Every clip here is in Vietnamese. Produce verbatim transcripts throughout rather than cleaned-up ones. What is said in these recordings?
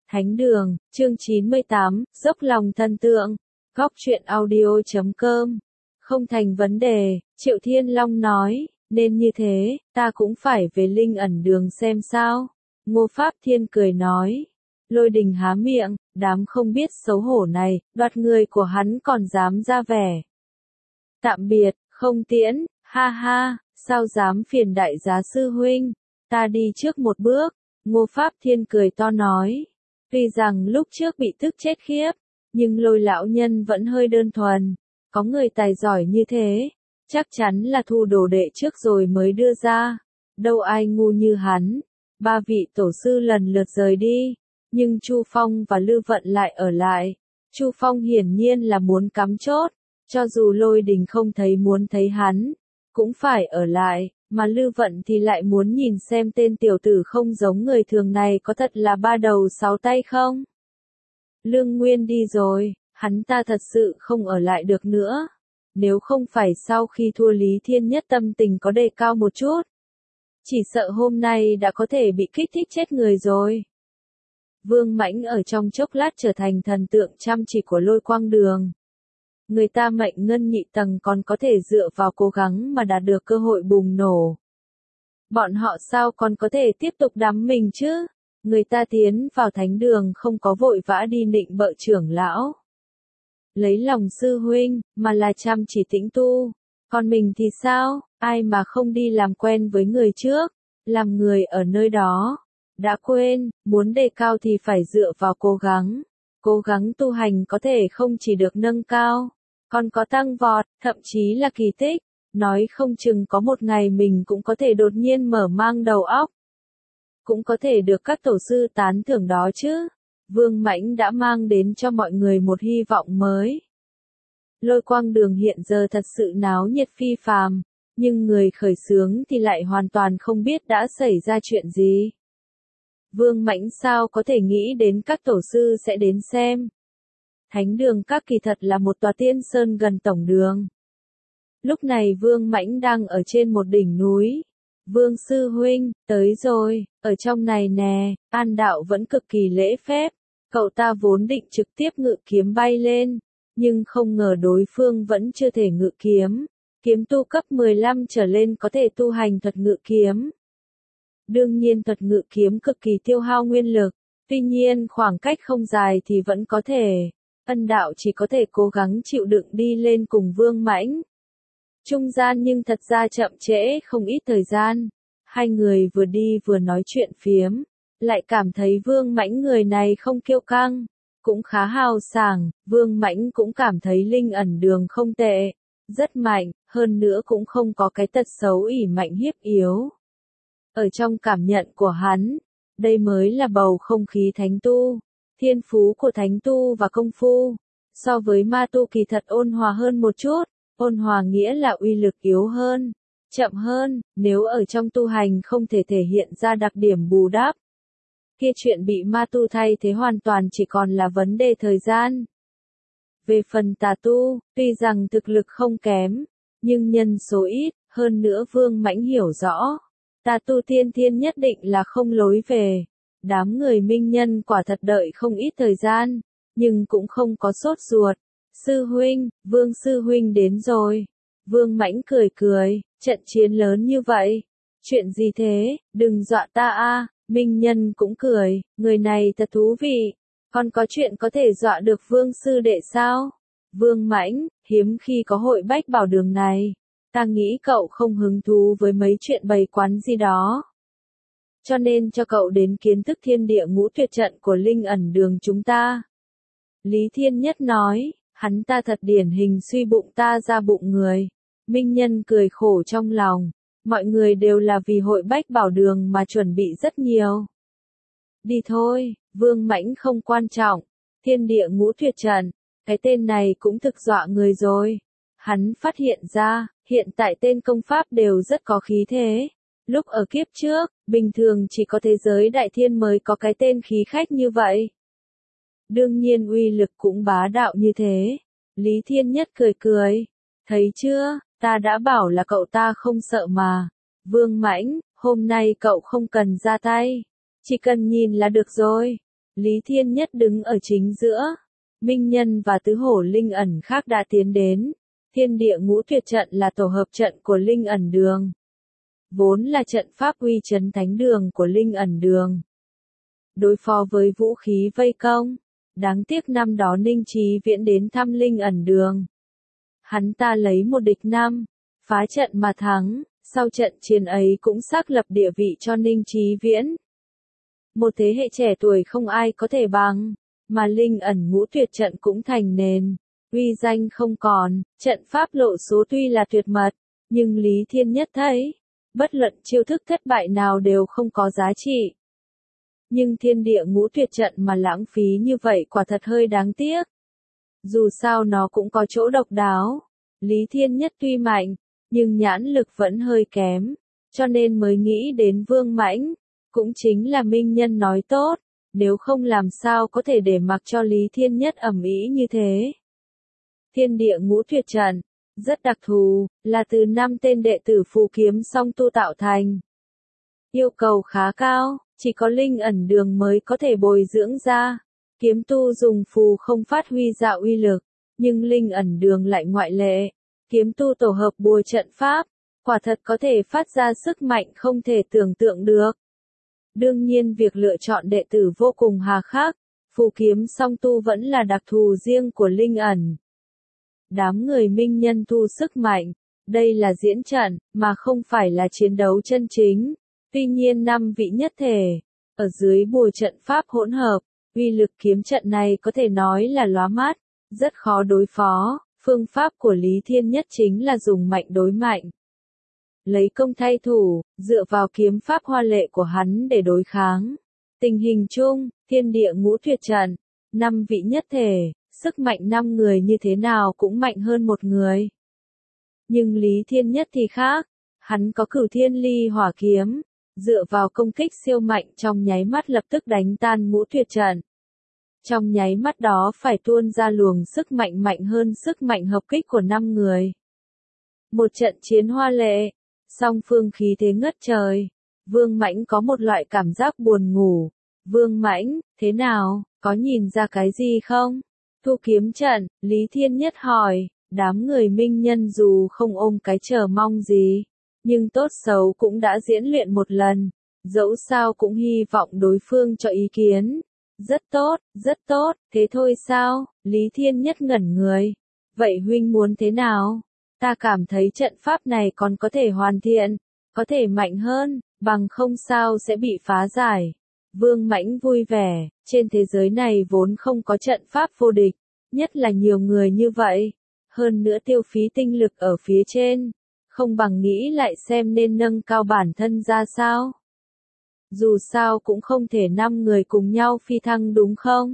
Thánh đường, chương chín mươi tám, dốc lòng thần tượng. Góc truyện audio chấm com. Không thành vấn đề, Triệu Thiên Long nói, nên như thế, ta cũng phải về linh ẩn đường xem sao. Ngô Pháp Thiên cười nói. Lôi Đình há miệng, đám không biết xấu hổ này, đoạt người của hắn còn dám ra vẻ. Tạm biệt, không tiễn, ha ha, sao dám phiền đại giá sư huynh, ta đi trước một bước. Ngô Pháp Thiên cười to nói. Tuy rằng lúc trước bị tức chết khiếp, nhưng Lôi lão nhân vẫn hơi đơn thuần. Có người tài giỏi như thế, chắc chắn là thu đồ đệ trước rồi mới đưa ra. Đâu ai ngu như hắn. Ba vị tổ sư lần lượt rời đi, nhưng Chu Phong và Lư Vận lại ở lại. Chu Phong hiển nhiên là muốn cắm chốt, cho dù Lôi Đình không thấy muốn thấy hắn, cũng phải ở lại. Mà Lư Vận thì lại muốn nhìn xem tên tiểu tử không giống người thường này có thật là ba đầu sáu tay không. Lương Nguyên đi rồi, hắn ta thật sự không ở lại được nữa. Nếu không phải sau khi thua Lý Thiên Nhất tâm tình có đề cao một chút, chỉ sợ hôm nay đã có thể bị kích thích chết người rồi. Vương Mãnh ở trong chốc lát trở thành thần tượng chăm chỉ của Lôi Quang Đường. Người ta mệnh ngân nhị tầng còn có thể dựa vào cố gắng mà đạt được cơ hội bùng nổ. Bọn họ sao còn có thể tiếp tục đắm mình chứ? Người ta tiến vào thánh đường không có vội vã đi nịnh bợ trưởng lão. Lấy lòng sư huynh, mà là chăm chỉ tĩnh tu. Còn mình thì sao? Ai mà không đi làm quen với người trước, làm người ở nơi đó. Đã quên, muốn đề cao thì phải dựa vào cố gắng. Cố gắng tu hành có thể không chỉ được nâng cao, còn có tăng vọt, thậm chí là kỳ tích. Nói không chừng có một ngày mình cũng có thể đột nhiên mở mang đầu óc. Cũng có thể được các tổ sư tán thưởng đó chứ. Vương Mãnh đã mang đến cho mọi người một hy vọng mới. Lôi Quang Đường hiện giờ thật sự náo nhiệt phi phàm, nhưng người khởi xướng thì lại hoàn toàn không biết đã xảy ra chuyện gì. Vương Mãnh sao có thể nghĩ đến các tổ sư sẽ đến xem. Thánh đường các kỳ thật là một tòa tiên sơn gần tổng đường. Lúc này Vương Mãnh đang ở trên một đỉnh núi. Vương sư huynh, tới rồi, ở trong này nè. An Đạo vẫn cực kỳ lễ phép. Cậu ta vốn định trực tiếp ngự kiếm bay lên, nhưng không ngờ đối phương vẫn chưa thể ngự kiếm. Kiếm tu cấp mười lăm trở lên có thể tu hành thuật ngự kiếm. Đương nhiên thuật ngự kiếm cực kỳ tiêu hao nguyên lực, tuy nhiên khoảng cách không dài thì vẫn có thể. Ân Đạo chỉ có thể cố gắng chịu đựng đi lên cùng Vương Mãnh. Trung gian nhưng thật ra chậm trễ không ít thời gian. Hai người vừa đi vừa nói chuyện phiếm, lại cảm thấy Vương Mãnh người này không kiêu căng, cũng khá hào sảng. Vương Mãnh cũng cảm thấy linh ẩn đường không tệ, rất mạnh, hơn nữa cũng không có cái tật xấu ỷ mạnh hiếp yếu. Ở trong cảm nhận của hắn, đây mới là bầu không khí thánh tu. Thiên phú của thánh tu và công phu, so với ma tu kỳ thật ôn hòa hơn một chút. Ôn hòa nghĩa là uy lực yếu hơn, chậm hơn, nếu ở trong tu hành không thể thể hiện ra đặc điểm bù đắp. Kia chuyện bị ma tu thay thế hoàn toàn chỉ còn là vấn đề thời gian. Về phần tà tu, tuy rằng thực lực không kém, nhưng nhân số ít, hơn nữa Vương Mãnh hiểu rõ. Tà tu tiên thiên nhất định là không lối về. Đám người minh nhân quả thật đợi không ít thời gian, nhưng cũng không có sốt ruột. Sư huynh, Vương sư huynh đến rồi. Vương Mãnh cười cười, trận chiến lớn như vậy. Chuyện gì thế, đừng dọa ta a. Minh nhân cũng cười, người này thật thú vị. Còn có chuyện có thể dọa được Vương sư đệ sao? Vương Mãnh, hiếm khi có hội bách bảo đường này. Ta nghĩ cậu không hứng thú với mấy chuyện bày quán gì đó. Cho nên cho cậu đến kiến thức thiên địa ngũ tuyệt trận của linh ẩn đường chúng ta. Lý Thiên Nhất nói. Hắn ta thật điển hình suy bụng ta ra bụng người. Minh nhân cười khổ trong lòng. Mọi người đều là vì hội bách bảo đường mà chuẩn bị rất nhiều. Đi thôi, Vương Mãnh không quan trọng. Thiên địa ngũ tuyệt trận, cái tên này cũng thực dọa người rồi. Hắn phát hiện ra, hiện tại tên công pháp đều rất có khí thế. Lúc ở kiếp trước, bình thường chỉ có thế giới đại thiên mới có cái tên khí khách như vậy. Đương nhiên uy lực cũng bá đạo như thế. Lý Thiên Nhất cười cười. Thấy chưa, ta đã bảo là cậu ta không sợ mà. Vương Mãnh, hôm nay cậu không cần ra tay. Chỉ cần nhìn là được rồi. Lý Thiên Nhất đứng ở chính giữa. Minh Nhân và tứ hổ linh ẩn khác đã tiến đến. Thiên địa ngũ tuyệt trận là tổ hợp trận của linh ẩn đường. Vốn là trận pháp uy chấn thánh đường của linh ẩn đường. Đối phó với vũ khí vây công. Đáng tiếc năm đó Ninh Chí Viễn đến thăm linh ẩn đường. Hắn ta lấy một địch năm, phá trận mà thắng, sau trận chiến ấy cũng xác lập địa vị cho Ninh Chí Viễn. Một thế hệ trẻ tuổi không ai có thể bằng, mà linh ẩn ngũ tuyệt trận cũng thành nền, uy danh không còn, trận pháp lộ số tuy là tuyệt mật, nhưng Lý Thiên Nhất thấy, bất luận chiêu thức thất bại nào đều không có giá trị. Nhưng thiên địa ngũ tuyệt trận mà lãng phí như vậy quả thật hơi đáng tiếc. Dù sao nó cũng có chỗ độc đáo. Lý Thiên Nhất tuy mạnh, nhưng nhãn lực vẫn hơi kém, cho nên mới nghĩ đến Vương Mãnh. Cũng chính là Minh Nhân nói tốt, nếu không làm sao có thể để mặc cho Lý Thiên Nhất ầm ĩ như thế. Thiên địa ngũ tuyệt trận, rất đặc thù, là từ năm tên đệ tử phù kiếm song tu tạo thành. Yêu cầu khá cao, chỉ có linh ẩn đường mới có thể bồi dưỡng ra. Kiếm tu dùng phù không phát huy ra uy lực, nhưng linh ẩn đường lại ngoại lệ. Kiếm tu tổ hợp bùa trận pháp, quả thật có thể phát ra sức mạnh không thể tưởng tượng được. Đương nhiên việc lựa chọn đệ tử vô cùng hà khắc, phù kiếm song tu vẫn là đặc thù riêng của linh ẩn. Đám người Minh Nhân tu sức mạnh, đây là diễn trận, mà không phải là chiến đấu chân chính. Tuy nhiên năm vị nhất thể, ở dưới bùa trận pháp hỗn hợp, uy lực kiếm trận này có thể nói là lóa mắt, rất khó đối phó. Phương pháp của Lý Thiên Nhất chính là dùng mạnh đối mạnh. Lấy công thay thủ, dựa vào kiếm pháp hoa lệ của hắn để đối kháng. Tình hình chung, thiên địa ngũ tuyệt trận, năm vị nhất thể, sức mạnh năm người như thế nào cũng mạnh hơn một người. Nhưng Lý Thiên Nhất thì khác, hắn có cửu thiên ly hỏa kiếm, dựa vào công kích siêu mạnh trong nháy mắt lập tức đánh tan ngũ tuyệt trận. Trong nháy mắt đó phải tuôn ra luồng sức mạnh mạnh hơn sức mạnh hợp kích của năm người. Một trận chiến hoa lệ, song phương khí thế ngất trời. Vương Mãnh có một loại cảm giác buồn ngủ. Vương Mãnh, thế nào, có nhìn ra cái gì không? Thu kiếm trận, Lý Thiên Nhất hỏi. Đám người Minh Nhân dù không ôm cái chờ mong gì, nhưng tốt xấu cũng đã diễn luyện một lần. Dẫu sao cũng hy vọng đối phương cho ý kiến. Rất tốt, rất tốt, thế thôi sao? Lý Thiên Nhất ngẩn người. Vậy huynh muốn thế nào? Ta cảm thấy trận pháp này còn có thể hoàn thiện, có thể mạnh hơn, bằng không sao sẽ bị phá giải. Vương Mãnh vui vẻ, trên thế giới này vốn không có trận pháp vô địch, nhất là nhiều người như vậy. Hơn nữa tiêu phí tinh lực ở phía trên, không bằng nghĩ lại xem nên nâng cao bản thân ra sao. Dù sao cũng không thể năm người cùng nhau phi thăng đúng không?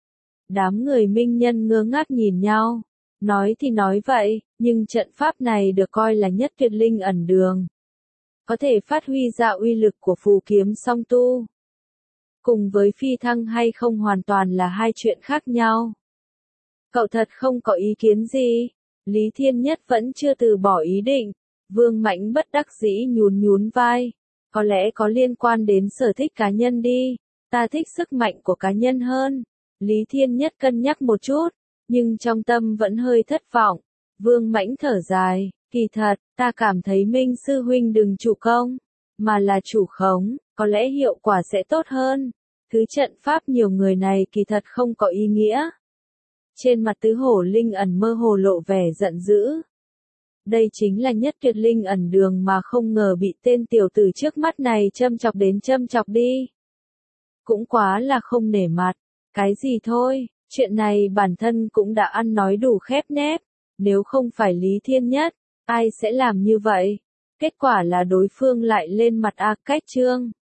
Đám người Minh Nhân ngơ ngác nhìn nhau. Nói thì nói vậy, nhưng trận pháp này được coi là nhất tuyệt linh ẩn đường. Có thể phát huy ra uy lực của phù kiếm song tu. Cùng với phi thăng hay không hoàn toàn là hai chuyện khác nhau. Cậu thật không có ý kiến gì? Lý Thiên Nhất vẫn chưa từ bỏ ý định. Vương Mãnh bất đắc dĩ nhún nhún vai. Có lẽ có liên quan đến sở thích cá nhân đi. Ta thích sức mạnh của cá nhân hơn. Lý Thiên Nhất cân nhắc một chút, nhưng trong tâm vẫn hơi thất vọng. Vương Mãnh thở dài, kỳ thật, ta cảm thấy Minh Sư Huynh đừng chủ công, mà là chủ khống, có lẽ hiệu quả sẽ tốt hơn. Thứ trận pháp nhiều người này kỳ thật không có ý nghĩa. Trên mặt tứ hổ linh ẩn mơ hồ lộ vẻ giận dữ. Đây chính là nhất tuyệt linh ẩn đường mà không ngờ bị tên tiểu tử trước mắt này châm chọc đến châm chọc đi. Cũng quá là không nể mặt. Cái gì thôi, chuyện này bản thân cũng đã ăn nói đủ khép nép. Nếu không phải Lý Thiên Nhất, ai sẽ làm như vậy? Kết quả là đối phương lại lên mặt A Cách Trương.